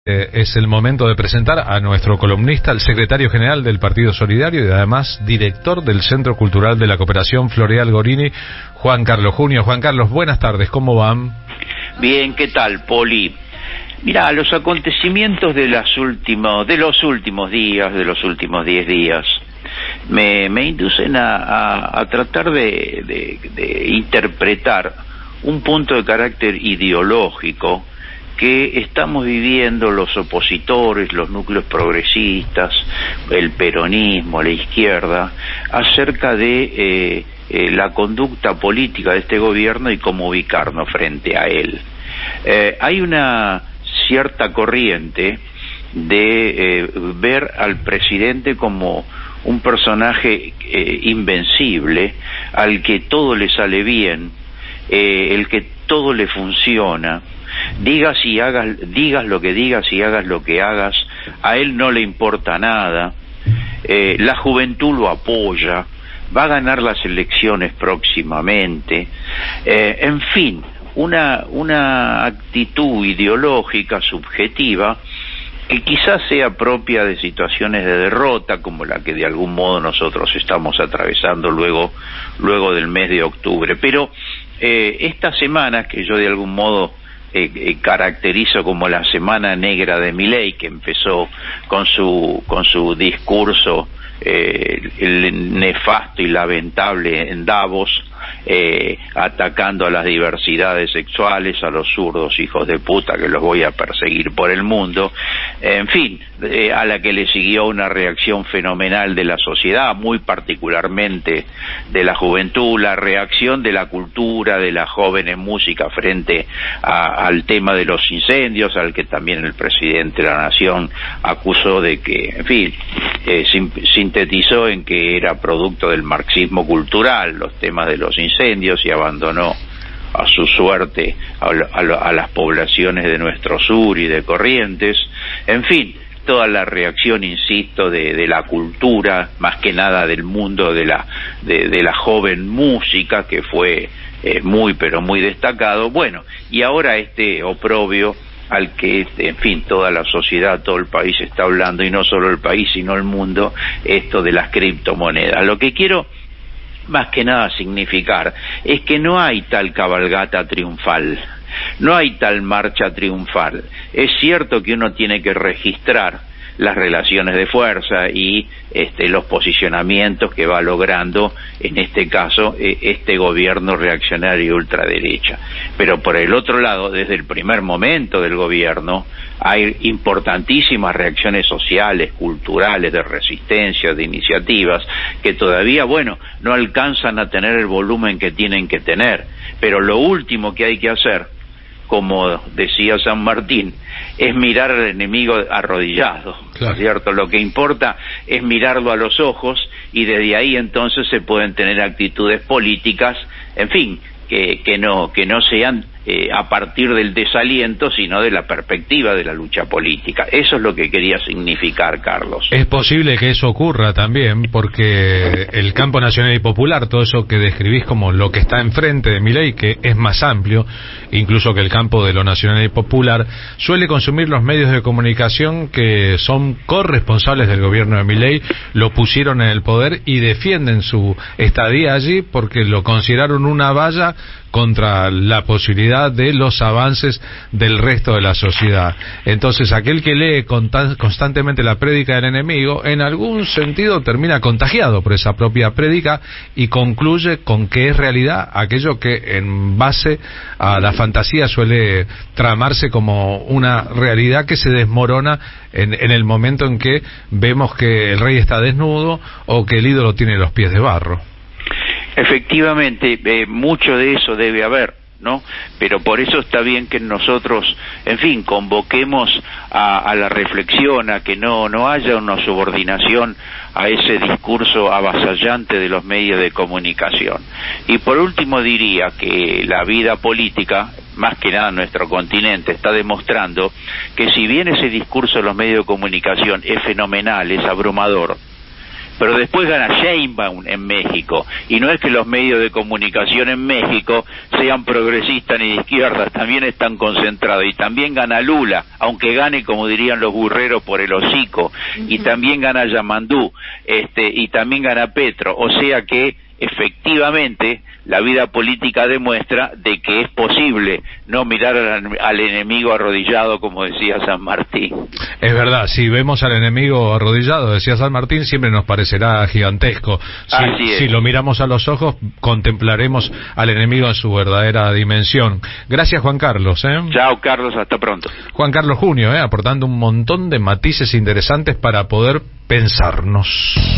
Es el momento de presentar a nuestro columnista, el secretario general del Partido Solidario y además director del Centro Cultural de la Cooperación Floreal Gorini, Juan Carlos Junio. Juan Carlos, buenas tardes, ¿cómo van? Bien, ¿qué tal, Poli? Mira, los acontecimientos de los últimos días, de los últimos 10 días, me inducen a tratar de interpretar un punto de carácter ideológico que estamos viviendo los opositores, los núcleos progresistas, el peronismo, la izquierda, acerca de la conducta política de este gobierno y cómo ubicarnos frente a él. Hay una cierta corriente de ver al presidente como un personaje invencible, al que todo le sale bien, el que todo le funciona. Digas lo que digas y hagas lo que hagas, a él no le importa nada, la juventud lo apoya, va a ganar las elecciones próximamente, en fin, una actitud ideológica subjetiva que quizás sea propia de situaciones de derrota como la que de algún modo nosotros estamos atravesando luego del mes de octubre. Pero esta semana, que yo de algún modo caracterizo como la semana negra de Milei, que empezó con su discurso el nefasto y lamentable en Davos, atacando a las diversidades sexuales, a los zurdos hijos de puta que los voy a perseguir por el mundo, en fin, a la que le siguió una reacción fenomenal de la sociedad, muy particularmente de la juventud, la reacción de la cultura, de la joven en música frente al tema de los incendios, al que también el presidente de la Nación acusó de que, en fin, sintetizó en que era producto del marxismo cultural los temas de los incendios, y abandonó a su suerte a las poblaciones de nuestro sur y de Corrientes. En fin, toda la reacción, insisto, de la cultura, más que nada del mundo de la joven música, que fue muy pero muy destacado. Bueno, y ahora este oprobio al que, en fin, toda la sociedad, todo el país está hablando, y no solo el país, sino el mundo, esto de las criptomonedas. Lo que quiero más que nada significar es que no hay tal cabalgata triunfal, no hay tal marcha triunfal. Es cierto que uno tiene que registrar las relaciones de fuerza y los posicionamientos que va logrando, en este caso, este gobierno reaccionario y ultraderecha. Pero por el otro lado, desde el primer momento del gobierno, hay importantísimas reacciones sociales, culturales, de resistencia, de iniciativas, que todavía, bueno, no alcanzan a tener el volumen que tienen que tener. Pero lo último que hay que hacer, como decía San Martín, es mirar al enemigo arrodillado, claro. ¿Cierto? Lo que importa es mirarlo a los ojos, y desde ahí entonces se pueden tener actitudes políticas, en fin, que no sean a partir del desaliento, sino de la perspectiva de la lucha política. Eso es lo que quería significar, Carlos. Es posible que eso ocurra también, porque el campo nacional y popular, todo eso que describís como lo que está enfrente de Milei, que es más amplio incluso que el campo de lo nacional y popular, suele consumir los medios de comunicación que son corresponsables del gobierno de Milei, lo pusieron en el poder y defienden su estadía allí porque lo consideraron una valla contra la posibilidad de los avances del resto de la sociedad. Entonces, aquel que lee constantemente la prédica del enemigo, en algún sentido termina contagiado por esa propia prédica y concluye con que es realidad aquello que en base a la fantasía suele tramarse como una realidad que se desmorona en el momento en que vemos que el rey está desnudo o que el ídolo tiene los pies de barro. Efectivamente, mucho de eso debe haber, ¿no? Pero por eso está bien que nosotros, en fin, convoquemos a la reflexión, a que no haya una subordinación a ese discurso avasallante de los medios de comunicación. Y por último diría que la vida política, más que nada en nuestro continente, está demostrando que si bien ese discurso de los medios de comunicación es fenomenal, es abrumador, pero después gana Sheinbaum en México, y no es que los medios de comunicación en México sean progresistas ni de izquierdas, también están concentrados, y también gana Lula, aunque gane, como dirían los burreros, por el hocico, y también gana Yamandú, y también gana Petro, o sea que efectivamente la vida política demuestra de que es posible no mirar al enemigo arrodillado, como decía San Martín. Es verdad, si vemos al enemigo arrodillado, decía San Martín, siempre nos parecerá gigantesco. Si lo miramos a los ojos, contemplaremos al enemigo en su verdadera dimensión. Gracias, Juan Carlos. Chao, Carlos, hasta pronto. Juan Carlos Junio, aportando un montón de matices interesantes para poder pensarnos.